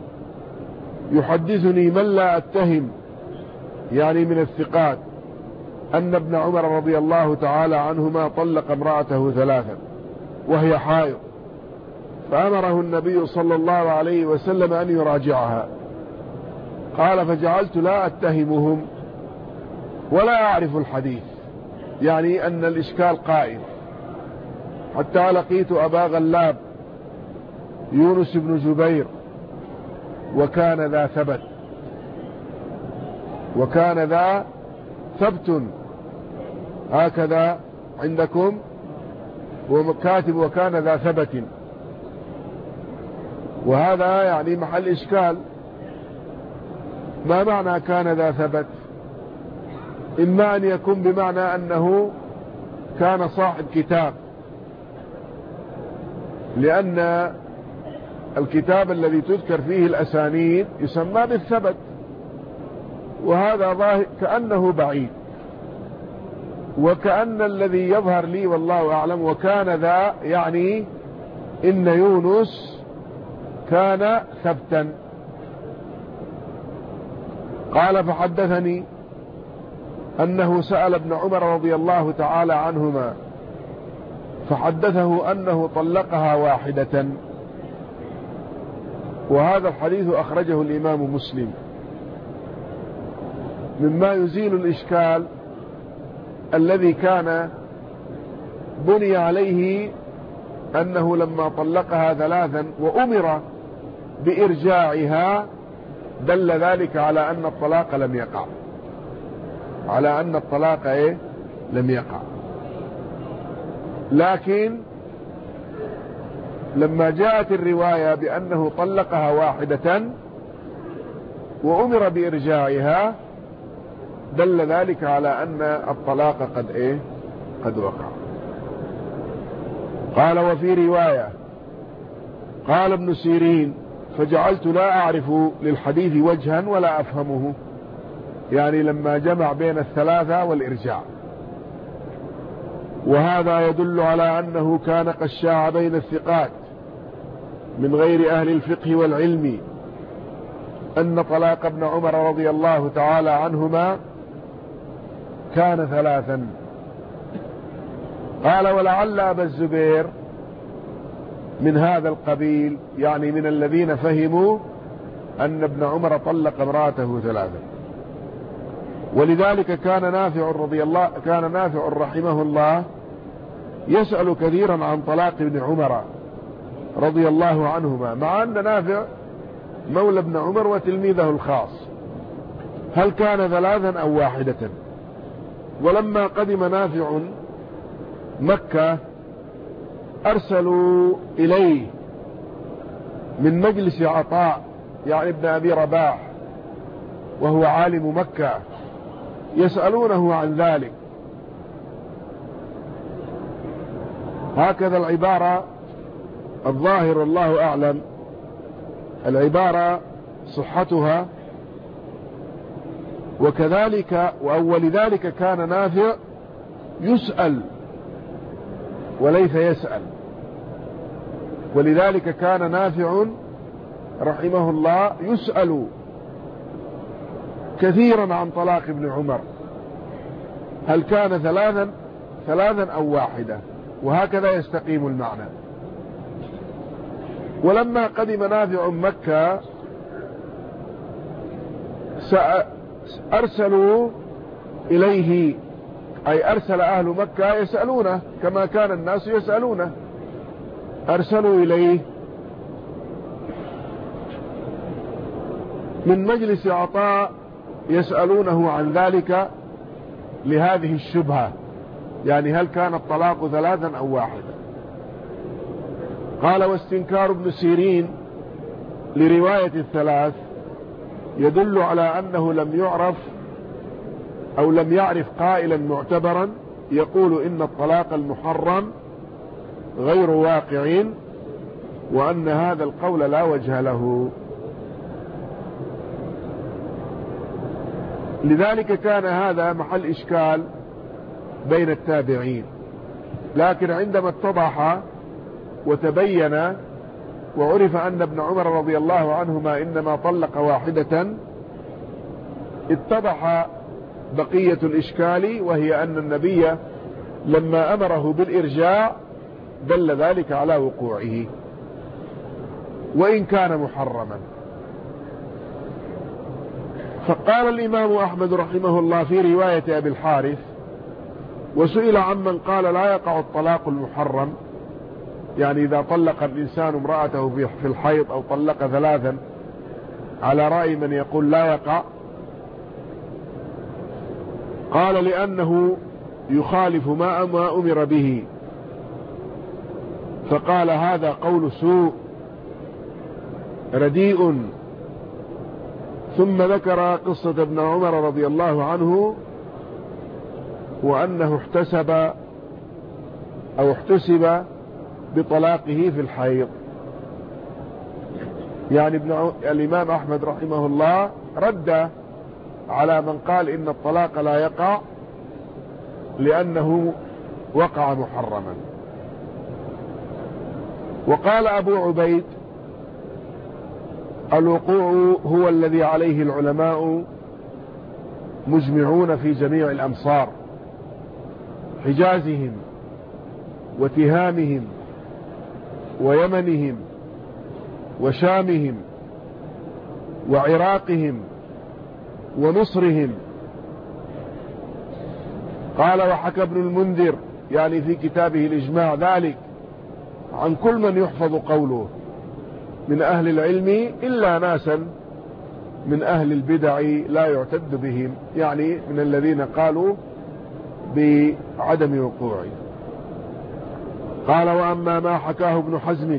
يحدثني من لا أتهم، يعني من الثقات، أن ابن عمر رضي الله تعالى عنهما طلق امرأته 3 وهي حائض، فأمره النبي صلى الله عليه وسلم أن يراجعها. قال فجعلت لا أتهمهم ولا أعرف الحديث، يعني أن الإشكال قائم، حتى لقيت أبا غلاب يونس بن جبير وكان ذا ثبت، وكان ذا ثبت هكذا عندكم ومكاتب وكان ذا ثبت، وهذا يعني محل إشكال. ما معنى كان ذا ثبت؟ إما أن يكون بمعنى أنه كان صاحب كتاب، لأن الكتاب الذي تذكر فيه الأسانيد يسمى بالثبت، وهذا ظاهر كأنه بعيد، وكأن الذي يظهر لي والله أعلم وكان ذا يعني إن يونس كان ثبتا. قال فحدثني أنه سأل ابن عمر رضي الله تعالى عنهما فحدثه أنه طلقها واحدة، وهذا الحديث أخرجه الإمام مسلم. مما يزيل الإشكال الذي كان بني عليه أنه لما طلقها ثلاثا وأمر بإرجاعها دل ذلك على أن الطلاق لم يقع، على أن الطلاق لم يقع. لكن لما جاءت الرواية بأنه طلقها واحدة وأمر بإرجاعها دل ذلك على أن الطلاق قد وقع. قال وفي رواية قال ابن سيرين فجعلت لا أعرف للحديث وجها ولا أفهمه، يعني لما جمع بين الثلاثة والإرجاع. وهذا يدل على أنه كان قد شاع بين الثقات من غير أهل الفقه والعلم أن طلاق ابن عمر رضي الله تعالى عنهما كان ثلاثا. قال ولعل أبا الزبير من هذا القبيل، يعني من الذين فهموا أن ابن عمر طلق امرأته ثلاثا. ولذلك كان نافع رحمه الله يسأل كثيرا عن طلاق ابن عمر رضي الله عنهما، مع أن نافع مولى ابن عمر وتلميذه الخاص، هل كان ثلاثا أو واحدة؟ ولما قدم نافع مكة أرسلوا إليه من مجلس عطاء يعني ابن أبي رباح وهو عالم مكة يسألونه عن ذلك. هكذا العبارة الظاهر الله أعلم، العبارة صحتها. وكذلك ولذلك كان نافع يسأل وليس يسأل، ولذلك كان نافع رحمه الله يسأل كثيرا عن طلاق ابن عمر، هل كان ثلاثا أو واحدة، وهكذا يستقيم المعنى. ولما قدم نافع مكة أرسلوا إليه، أي أرسل أهل مكة يسألونه كما كان الناس يسألونه، أرسلوا إليه من مجلس عطاء يسألونه عن ذلك لهذه الشبهة، يعني هل كان الطلاق ثلاثا أو واحدا. قال واستنكار ابن سيرين لرواية الثلاث يدل على أنه لم يعرف أو لم يعرف قائلا معتبرا يقول إن الطلاق المحرم غير واقع، وأن هذا القول لا وجه له. لذلك كان هذا محل إشكال بين التابعين، لكن عندما اتضح وتبين وعرف أن ابن عمر رضي الله عنهما إنما طلق واحدة اتضح بقية الإشكال، وهي أن النبي لما أمره بالإرجاع دل ذلك على وقوعه وإن كان محرما. فقال الإمام أحمد رحمه الله في رواية أبي الحارث وسئل عمن قال لا يقع الطلاق المحرم، يعني إذا طلق الإنسان امرأته في الحيض أو طلق ثلاثا، على رأي من يقول لا يقع، قال لأنه يخالف ما أمر به، فقال هذا قول سوء رديء. ثم ذكر قصة ابن عمر رضي الله عنه وأنه احتسب بطلاقه في الحيض. يعني الإمام أحمد رحمه الله رد على من قال إن الطلاق لا يقع لأنه وقع محرما. وقال أبو عبيد: الوقوع هو الذي عليه العلماء مجمعون في جميع الأمصار، حجازهم وتهامهم ويمنهم وشامهم وعراقهم ومصرهم. قال: وحكى ابن المنذر يعني في كتابه الإجماع ذلك عن كل من يحفظ قوله من أهل العلم إلا ناسا من أهل البدع لا يعتد بهم، يعني من الذين قالوا بعدم وقوعه. قال: وأما ما حكاه ابن حزم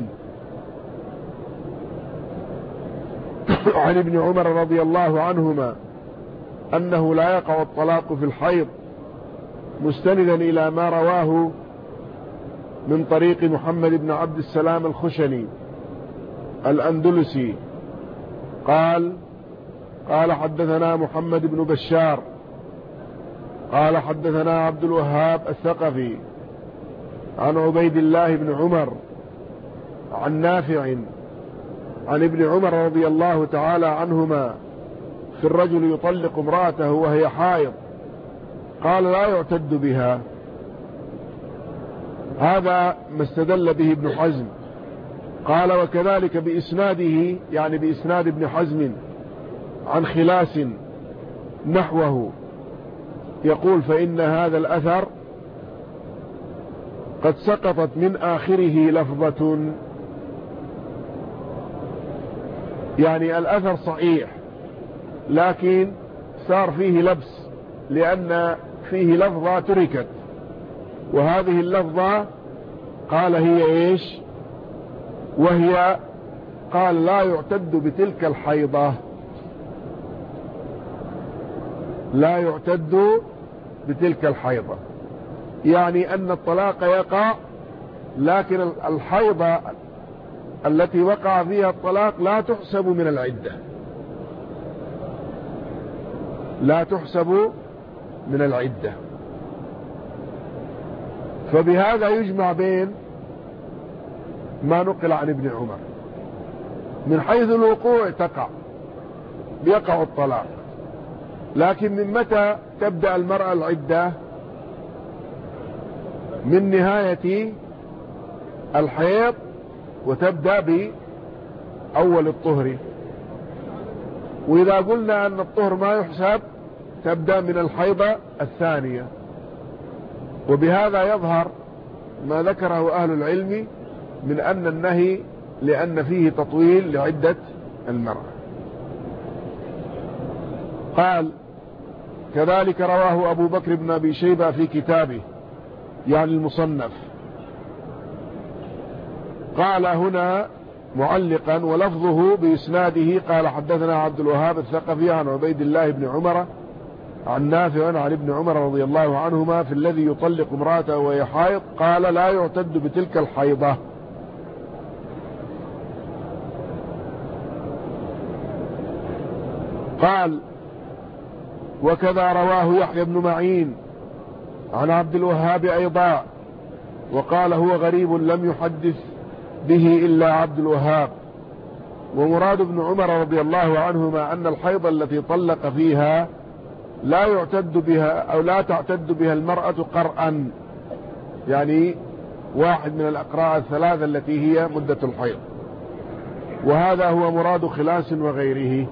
عن ابن عمر رضي الله عنهما أنه لا يقع الطلاق في الحيض، مستندا إلى ما رواه من طريق محمد بن عبد السلام الخشني الأندلسي قال حدثنا محمد بن بشار قال حدثنا عبد الوهاب الثقفي عن عبيد الله بن عمر عن نافع عن ابن عمر رضي الله تعالى عنهما في الرجل يطلق امرأته وهي حائض، قال: لا يعتد بها. هذا ما استدل به ابن حزم. قال: وكذلك بإسناده يعني بإسناد ابن حزم عن خلاس نحوه يقول: فإن هذا الأثر قد سقطت من آخره لفظة، يعني الأثر صحيح لكن صار فيه لبس لأن فيه لفظة تركت، وهذه اللفظة قال هي إيش؟ وهي قال: لا يعتد بتلك الحيضة، لا يعتد بتلك الحيضة، يعني أن الطلاق يقع لكن الحيضة التي وقع فيها الطلاق لا تحسب من العدة، لا تحسب من العدة. فبهذا يجمع بين ما نقل عن ابن عمر من حيث الوقوع بيقع الطلاق، لكن من متى تبدأ المرأة العدة؟ من نهاية الحيض وتبدأ بأول الطهر، وإذا قلنا أن الطهر ما يحسب تبدأ من الحيضة الثانية. وبهذا يظهر ما ذكره أهل العلم من أن النهي لأن فيه تطويل لعدة المرأة. قال: كذلك رواه أبو بكر بن أبي شيبة في كتابه يعني المصنف. قال هنا معلقا ولفظه بإسناده قال: حدثنا عبد الوهاب الثقفي عن عبيد الله بن عمر عن نافع عن ابن عمر رضي الله عنهما في الذي يطلق امرأته وهي حائض، قال: لا يعتد بتلك الحيضة. قال: وكذا رواه يحيى بن معين عن عبد الوهاب أيضا، وقال: هو غريب لم يحدث به إلا عبد الوهاب. ومراد ابن عمر رضي الله عنهما أن الحيض التي طلق فيها لا يعتد بها أو لا تعتد بها المرأة قرءا، يعني واحد من الأقراء الثلاثة التي هي مدة الحيض، وهذا هو مراد خلاس وغيره.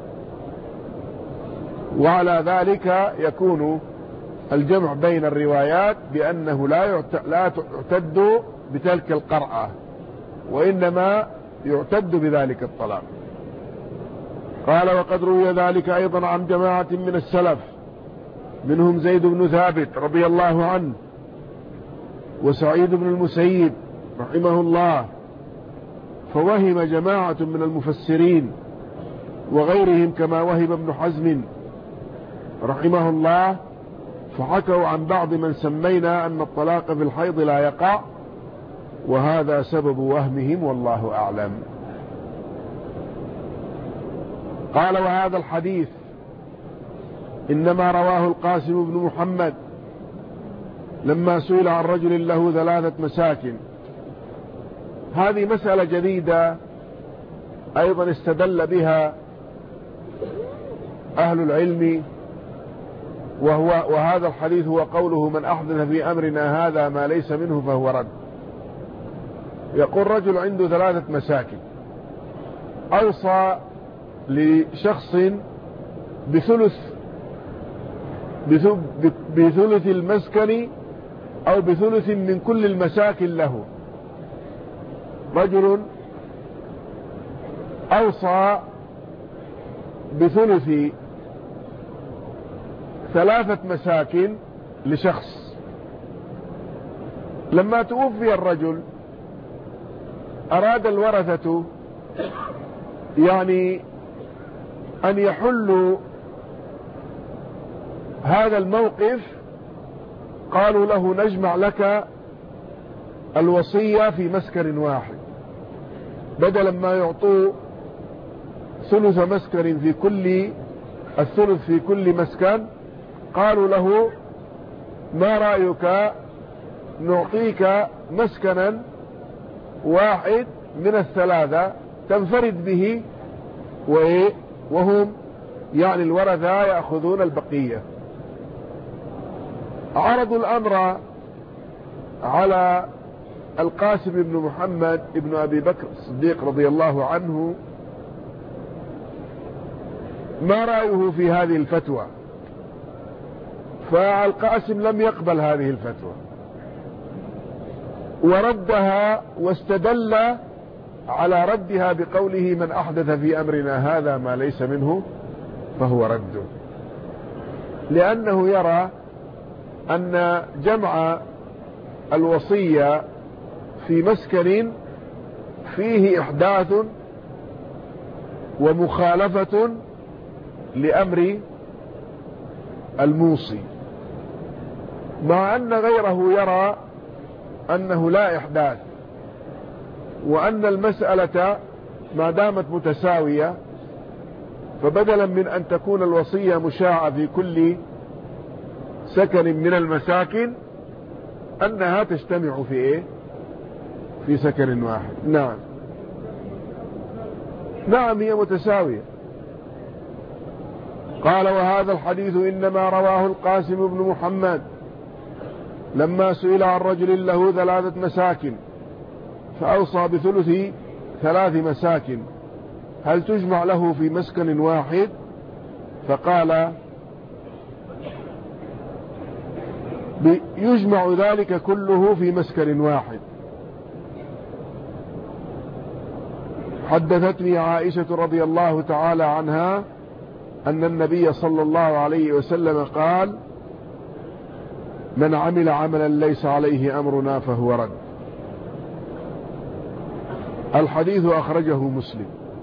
وعلى ذلك يكون الجمع بين الروايات بأنه لا تعتد بتلك القرأة، وإنما يعتد بذلك الطلاق. قال: وقد روي ذلك أيضا عن جماعة من السلف منهم زيد بن ثابت رضي الله عنه وسعيد بن المسيب رحمه الله، فوهم جماعة من المفسرين وغيرهم كما وهم ابن حزم رحمه الله، فحكوا عن بعض من سمينا أن الطلاق في الحيض لا يقع، وهذا سبب وهمهم والله أعلم. قال: وهذا الحديث إنما رواه القاسم بن محمد لما سئل عن رجل له 3 مساكن. هذه مسألة جديدة أيضا استدل بها أهل العلم، وهذا الحديث هو قوله: من أحدث في أمرنا هذا ما ليس منه فهو رد. يقول رجل عنده 3 مساكن، أوصى لشخص بثلث المسكن أو بثلث من كل المساكن له. رجل أوصى بثلث 3 مساكن لشخص. لما توفي الرجل أراد الورثة يعني أن يحلوا هذا الموقف، قالوا له: نجمع لك الوصية في مسكن واحد، بدلا ما يعطوا ثلث مسكن في كل الثلث في كل مسكن. قالوا له: ما رأيك نعطيك مسكنا واحد من 3 تنفرد به، وهم يعني الورثة يأخذون البقية. عرضوا الأمر على القاسم بن محمد ابن أبي بكر الصديق رضي الله عنه: ما رأيه في هذه الفتوى؟ فالقاسم لم يقبل هذه الفتوى وردها، واستدل على ردها بقوله: من أحدث في أمرنا هذا ما ليس منه فهو رد، لأنه يرى أن جمع الوصية في مسكن فيه إحداث ومخالفة لأمر الموصي، مع أن غيره يرى أنه لا إحداث، وأن المسألة ما دامت متساوية، فبدلا من أن تكون الوصية مشاعة في كل سكن من المساكن، أنها تجتمع في إيه؟ في سكن واحد. نعم هي متساوية. قال: وهذا الحديث إنما رواه القاسم بن محمد لما سئل عن رجل له 3 مساكن فأوصى بثلث 3 مساكن، هل تجمع له في مسكن واحد؟ فقال: يجمع ذلك كله في مسكن واحد. حدثتني عائشة رضي الله تعالى عنها أن النبي صلى الله عليه وسلم قال: من عمل عملا ليس عليه أمرنا فهو رد. الحديث أخرجه مسلم.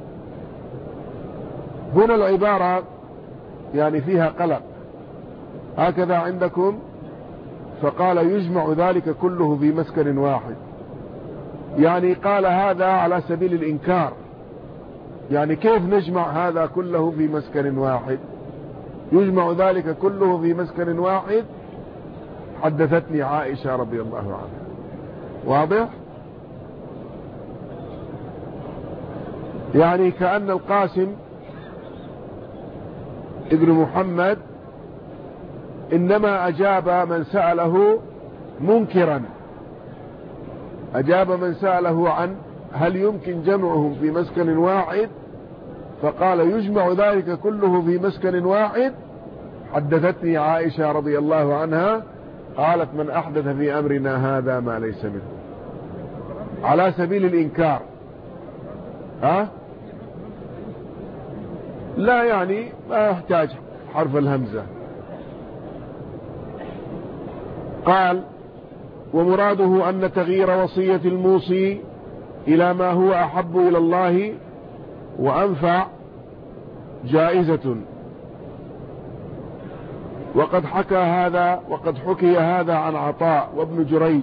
هنا العبارة يعني فيها قلق، هكذا عندكم، فقال: يجمع ذلك كله في مسكن واحد، يعني قال هذا على سبيل الإنكار، يعني كيف نجمع هذا كله في مسكن واحد؟ يجمع ذلك كله في مسكن واحد. حدثتني عائشة رضي الله عنها. واضح؟ يعني كأن القاسم ابن محمد إنما أجاب من سأله منكرا، أجاب من سأله عن هل يمكن جمعهم في مسكن واحد، فقال: يجمع ذلك كله في مسكن واحد. حدثتني عائشة رضي الله عنها قالت: من أحدث في أمرنا هذا ما ليس منه، على سبيل الإنكار. لا يعني ما يحتاج حرف الهمزة. قال: ومراده أن تغيير وصية الموصي إلى ما هو أحب إلى الله وأنفع جائزة، وقد حكي هذا عن عطاء وابن جريج،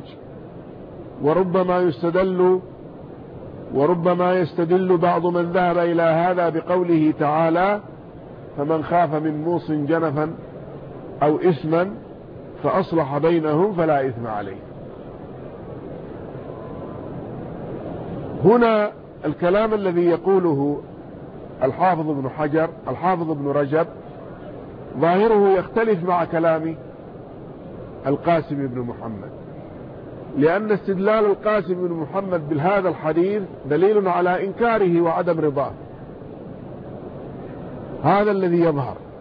وربما يستدل بعض من ذهب إلى هذا بقوله تعالى: فمن خاف من موص جنفا أو إثما فأصلح بينهم فلا إثم عليه. هنا الكلام الذي يقوله الحافظ ابن رجب ظاهره يختلف مع كلام القاسم بن محمد، لأن استدلال القاسم بن محمد بهذا الحديث دليل على إنكاره وعدم رضاه، هذا الذي يظهر.